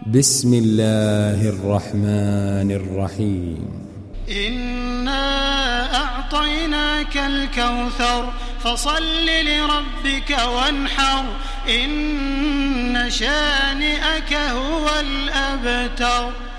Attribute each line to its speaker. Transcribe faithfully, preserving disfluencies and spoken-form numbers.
Speaker 1: بسم الله الرحمن الرحيم
Speaker 2: إنا أعطيناك الكوثر فصل لربك وانحر إن شانئك هو الأبتر.